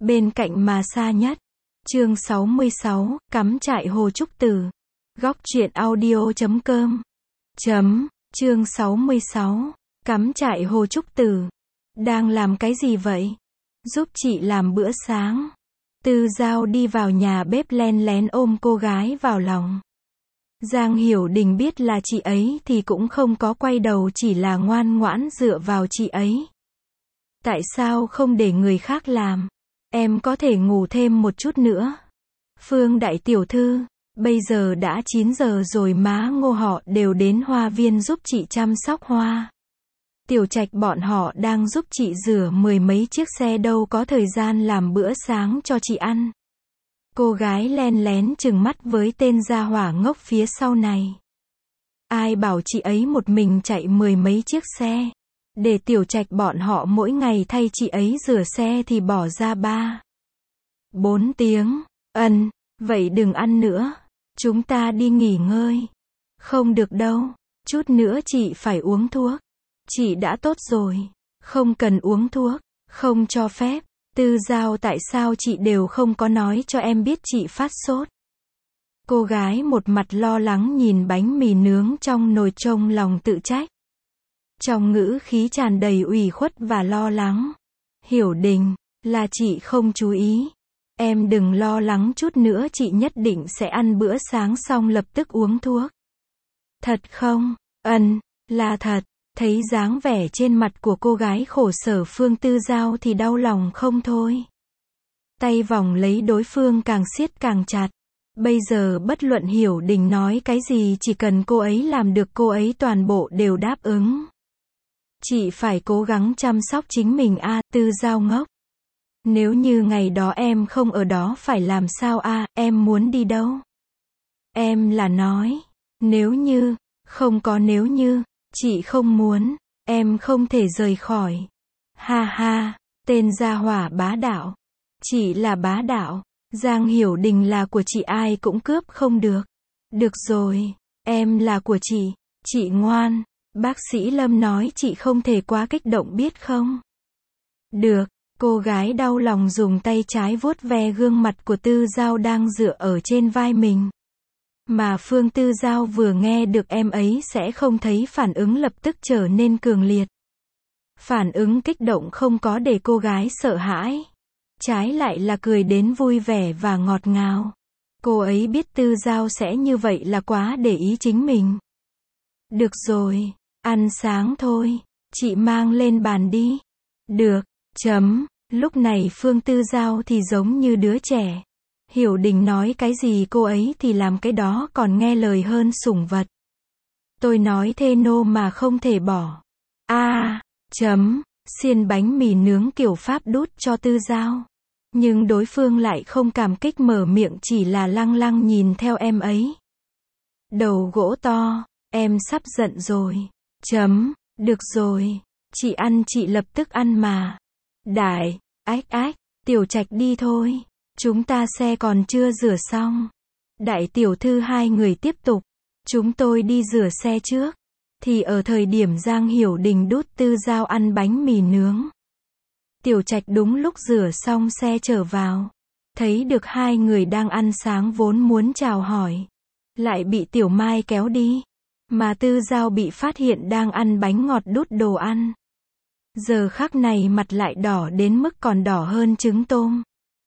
bên cạnh mà xa nhất. Chương 66, cắm trại Hồ Trúc Tử. Góc truyện audio.com. Chương 66, cắm trại Hồ Trúc Tử. Đang làm cái gì vậy? Giúp chị làm bữa sáng. Tư Giao đi vào nhà bếp len lén ôm cô gái vào lòng. Giang Hiểu Đình biết là chị ấy thì cũng không có quay đầu, chỉ là ngoan ngoãn dựa vào chị ấy. Tại sao không để người khác làm? Em có thể ngủ thêm một chút nữa. Phương đại tiểu thư, bây giờ đã 9 giờ rồi, má Ngô họ đều đến hoa viên giúp chị chăm sóc hoa. Tiểu Trạch bọn họ đang giúp chị rửa 10 mấy chiếc xe, đâu có thời gian làm bữa sáng cho chị ăn. Cô gái len lén trừng mắt với tên gia hỏa ngốc phía sau này. Ai bảo chị ấy một mình chạy 10 mấy chiếc xe. Để Tiểu Trạch bọn họ mỗi ngày thay chị ấy rửa xe thì bỏ ra 3-4 tiếng. Vậy đừng ăn nữa. Chúng ta đi nghỉ ngơi. Không được đâu. Chút nữa chị phải uống thuốc. Chị đã tốt rồi. Không cần uống thuốc. Không cho phép. Tư Giao, tại sao chị đều không có nói cho em biết chị phát sốt? Cô gái một mặt lo lắng nhìn bánh mì nướng trong nồi, trong lòng tự trách. Trong ngữ khí tràn đầy ủy khuất và lo lắng. Hiểu Đình, là chị không chú ý. Em đừng lo lắng, chút nữa chị nhất định sẽ ăn bữa sáng xong lập tức uống thuốc. Thật không? Là thật. Thấy dáng vẻ trên mặt của cô gái khổ sở, Phương Tư Giao thì đau lòng không thôi. Tay vòng lấy đối phương càng siết càng chặt. Bây giờ bất luận Hiểu Đình nói cái gì, chỉ cần cô ấy làm được, cô ấy toàn bộ đều đáp ứng. Chị phải cố gắng chăm sóc chính mình a. Tư Giao ngốc. Nếu như ngày đó em không ở đó phải làm sao a? Em muốn đi đâu? Em là nói, nếu như, không có nếu như. Chị không muốn, em không thể rời khỏi. Ha ha, tên gia hỏa bá đạo. Chị là bá đạo. Giang Hiểu Đình là của chị, ai cũng cướp không được. Được rồi, em là của chị ngoan. Bác sĩ Lâm nói chị không thể quá kích động biết không? Được, cô gái đau lòng dùng tay trái vuốt ve gương mặt của Tư Giao đang dựa ở trên vai mình. Mà Phương Tư Giao vừa nghe được em ấy sẽ không thấy, phản ứng lập tức trở nên cường liệt. Phản ứng kích động không có để cô gái sợ hãi. Trái lại là cười đến vui vẻ và ngọt ngào. Cô ấy biết Tư Giao sẽ như vậy là quá để ý chính mình. Được rồi, ăn sáng thôi. Chị mang lên bàn đi. Được, Lúc này Phương Tư Giao thì giống như đứa trẻ. Hiểu Đình nói cái gì cô ấy thì làm cái đó, còn nghe lời hơn sủng vật. Tôi nói thê nô mà không thể bỏ. Xiên bánh mì nướng kiểu Pháp đút cho Tư Giao. Nhưng đối phương lại không cảm kích mở miệng, chỉ là lăng lăng nhìn theo em ấy. Đầu gỗ to, em sắp giận rồi. Được rồi, chị ăn, chị lập tức ăn mà. Đại, Tiểu Trạch đi thôi. Chúng ta xe còn chưa rửa xong. Đại tiểu thư, hai người tiếp tục. Chúng tôi đi rửa xe trước. Thì ở thời điểm Giang Hiểu Đình đút Tư Giao ăn bánh mì nướng, Tiểu Trạch đúng lúc rửa xong xe trở vào. Thấy được hai người đang ăn sáng, vốn muốn chào hỏi, lại bị Tiểu Mai kéo đi. Mà Tư Giao bị phát hiện đang ăn bánh ngọt đút đồ ăn. Giờ khắc này mặt lại đỏ đến mức còn đỏ hơn trứng tôm.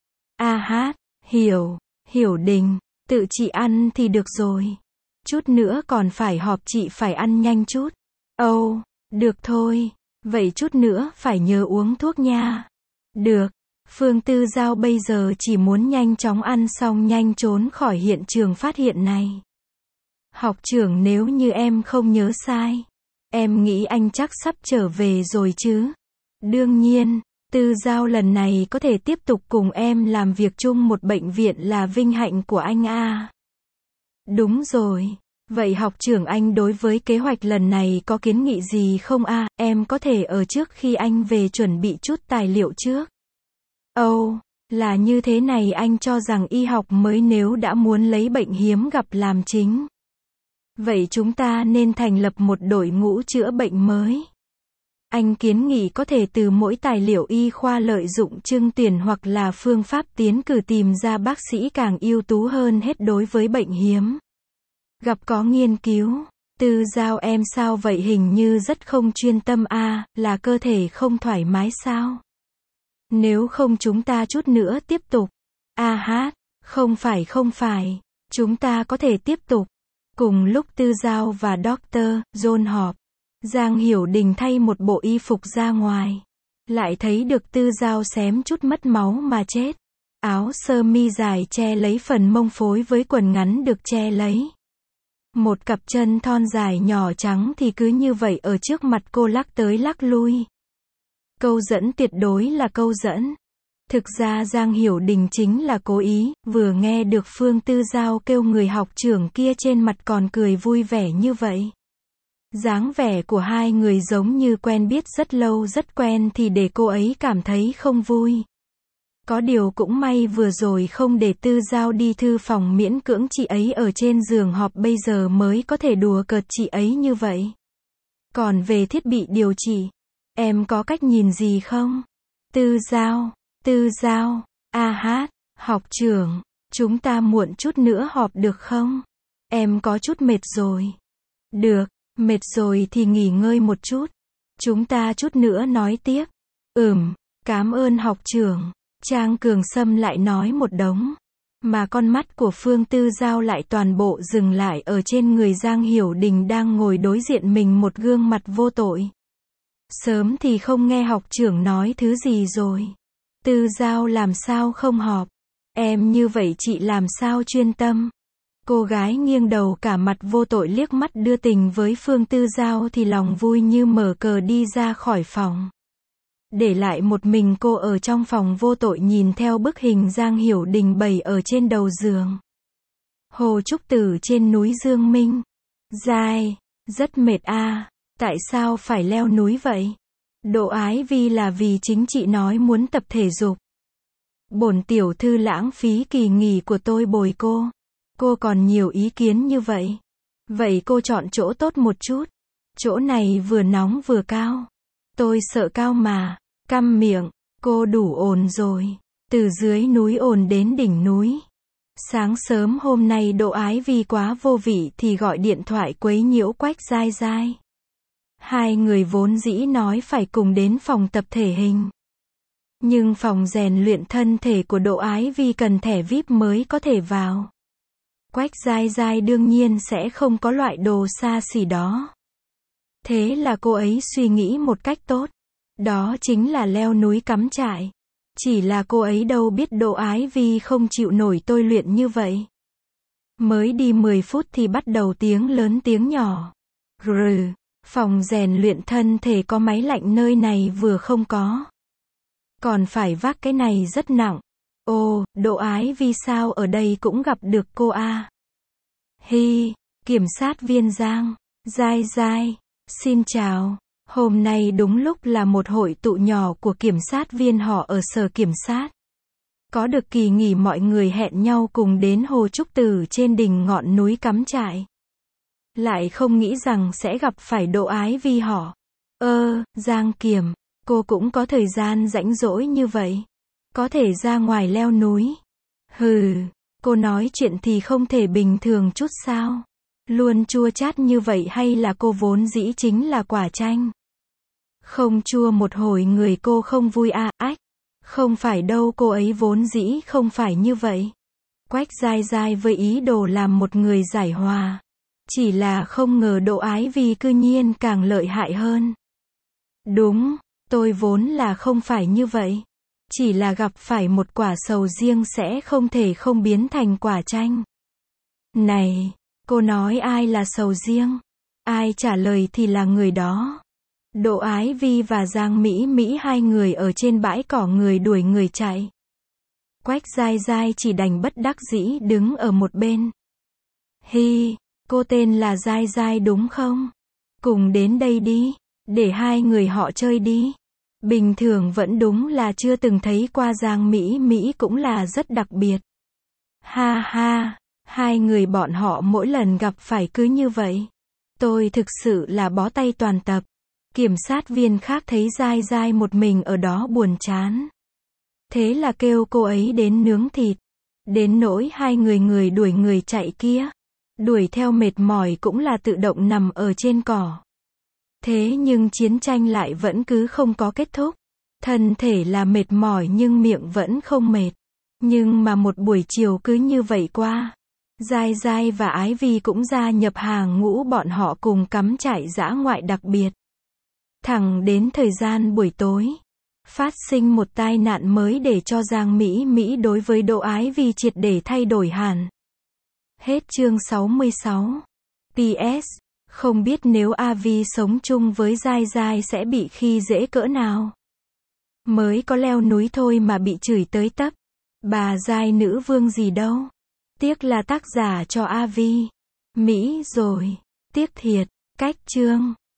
Hiểu Đình, tự chị ăn thì được rồi. Chút nữa còn phải họp, chị phải ăn nhanh chút. Được thôi. Vậy chút nữa phải nhớ uống thuốc nha. Được. Phương Tư Giao bây giờ chỉ muốn nhanh chóng ăn xong, nhanh trốn khỏi hiện trường phát hiện này. Học trưởng, nếu như em không nhớ sai, em nghĩ anh chắc sắp trở về rồi chứ? Đương nhiên. Tư Giao, lần này có thể tiếp tục cùng em làm việc chung một bệnh viện là vinh hạnh của anh a. Đúng rồi. Vậy học trưởng, anh đối với kế hoạch lần này có kiến nghị gì không a? Em có thể ở trước khi anh về chuẩn bị chút tài liệu trước. Là như thế này, anh cho rằng y học mới nếu đã muốn lấy bệnh hiếm gặp làm chính, vậy chúng ta nên thành lập một đội ngũ chữa bệnh mới. Anh kiến nghị có thể từ mỗi tài liệu y khoa lợi dụng trưng tuyển hoặc là phương pháp tiến cử tìm ra bác sĩ càng ưu tú hơn hết đối với bệnh hiếm. Gặp có nghiên cứu. Tư Giao em sao vậy, hình như rất không chuyên tâm a, là cơ thể không thoải mái sao? Nếu không chúng ta chút nữa tiếp tục. A hát, không phải, chúng ta có thể tiếp tục. Cùng lúc Tư Giao và Dr. John họp, Giang Hiểu Đình thay một bộ y phục ra ngoài. Lại thấy được Tư Giao xém chút mất máu mà chết. Áo sơ mi dài che lấy phần mông phối với quần ngắn được che lấy. Một cặp chân thon dài nhỏ trắng thì cứ như vậy ở trước mặt cô lắc tới lắc lui. Câu dẫn tuyệt đối là câu dẫn. Thực ra Giang Hiểu Đình chính là cố ý, vừa nghe được Phương Tư Giao kêu người học trưởng kia trên mặt còn cười vui vẻ như vậy. Dáng vẻ của hai người giống như quen biết rất lâu rất quen thì để cô ấy cảm thấy không vui. Có điều cũng may vừa rồi không để Tư Giao đi thư phòng miễn cưỡng chị ấy ở trên giường họp bây giờ mới có thể đùa cợt chị ấy như vậy. Còn về thiết bị điều trị, em có cách nhìn gì không? Tư Giao, a hát, học trưởng, chúng ta muộn chút nữa họp được không? Em có chút mệt rồi. Được, mệt rồi thì nghỉ ngơi một chút. Chúng ta chút nữa nói tiếp. Cảm ơn học trưởng. Trang Cường Sâm lại nói một đống. Mà con mắt của Phương Tư Giao lại toàn bộ dừng lại ở trên người Giang Hiểu Đình đang ngồi đối diện mình một gương mặt vô tội. Sớm thì không nghe học trưởng nói thứ gì rồi. Tư Giao làm sao không họp? Em như vậy chị làm sao chuyên tâm? Cô gái nghiêng đầu cả mặt vô tội liếc mắt đưa tình với Phương Tư Giao thì lòng vui như mở cờ đi ra khỏi phòng. Để lại một mình cô ở trong phòng vô tội nhìn theo bức hình Giang Hiểu Đình bày ở trên đầu giường. Hồ Trúc Tử trên núi Dương Minh. Dài, rất mệt a, tại sao phải leo núi vậy? Độ Ái Vi là vì chính chị nói muốn tập thể dục. Bổn tiểu thư lãng phí kỳ nghỉ của tôi bồi cô. Cô còn nhiều ý kiến như vậy. Vậy cô chọn chỗ tốt một chút. Chỗ này vừa nóng vừa cao. Tôi sợ cao mà. Câm miệng, cô đủ ồn rồi. Từ dưới núi ồn đến đỉnh núi. Sáng sớm hôm nay Độ Ái Vi quá vô vị thì gọi điện thoại quấy nhiễu Quách Giai Giai. Hai người vốn dĩ nói phải cùng đến phòng tập thể hình. Nhưng phòng rèn luyện thân thể của Độ Ái Vi cần thẻ VIP mới có thể vào. Quách Giai Giai đương nhiên sẽ không có loại đồ xa xỉ đó. Thế là cô ấy suy nghĩ một cách tốt. Đó chính là leo núi cắm trại. Chỉ là cô ấy đâu biết Độ Ái Vi không chịu nổi tôi luyện như vậy. Mới đi 10 phút thì bắt đầu tiếng lớn tiếng nhỏ. Phòng rèn luyện thân thể có máy lạnh nơi này vừa không có. Còn phải vác cái này rất nặng. Ồ, Độ Ái Vi sao ở đây cũng gặp được cô a? Hi, kiểm sát viên Giang. Giai Giai, xin chào. Hôm nay đúng lúc là một hội tụ nhỏ của kiểm sát viên họ ở sở kiểm sát. Có được kỳ nghỉ mọi người hẹn nhau cùng đến Hồ Trúc Tử trên đỉnh ngọn núi cắm trại. Lại không nghĩ rằng sẽ gặp phải Độ Ái Vi họ. Giang Kiểm, cô cũng có thời gian rảnh rỗi như vậy. Có thể ra ngoài leo núi. Cô nói chuyện thì không thể bình thường chút sao? Luôn chua chát như vậy hay là cô vốn dĩ chính là quả chanh? Không chua một hồi người cô không vui à, ách. Không phải đâu, cô ấy vốn dĩ không phải như vậy. Quách Giai Giai với ý đồ làm một người giải hòa. Chỉ là không ngờ Độ Ái Vi cư nhiên càng lợi hại hơn. Đúng, tôi vốn là không phải như vậy. Chỉ là gặp phải một quả sầu riêng sẽ không thể không biến thành quả chanh. Này, cô nói ai là sầu riêng? Ai trả lời thì là người đó. Độ Ái Vi và Giang Mỹ Mỹ hai người ở trên bãi cỏ người đuổi người chạy. Quách Giai Giai chỉ đành bất đắc dĩ đứng ở một bên. Hi, cô tên là Giai Giai đúng không? Cùng đến đây đi, để hai người họ chơi đi. Bình thường vẫn đúng là chưa từng thấy qua Giang Mỹ Mỹ cũng là rất đặc biệt. Ha ha, hai người bọn họ mỗi lần gặp phải cứ như vậy. Tôi thực sự là bó tay toàn tập. Kiểm sát viên khác thấy dai dai một mình ở đó buồn chán. Thế là kêu cô ấy đến nướng thịt. Đến nỗi hai người đuổi người chạy kia. Đuổi theo mệt mỏi cũng là tự động nằm ở trên cỏ. Thế nhưng chiến tranh lại vẫn cứ không có kết thúc. Thân thể là mệt mỏi nhưng miệng vẫn không mệt. Nhưng mà một buổi chiều cứ như vậy qua. Dai dai và Ái Vi cũng gia nhập hàng ngũ bọn họ cùng cắm trại dã ngoại đặc biệt. Thẳng đến thời gian buổi tối. Phát sinh một tai nạn mới để cho Giang Mỹ Mỹ đối với Đỗ Ái Vi triệt để thay đổi hẳn. Hết chương 66. PS. Không biết nếu A Vi sống chung với Dai Dai sẽ bị khi dễ cỡ nào. Mới có leo núi thôi mà bị chửi tới tấp. Bà Giai nữ vương gì đâu. Tiếc là tác giả cho A Vi. Mỹ rồi. Tiếc thiệt. Cách chương.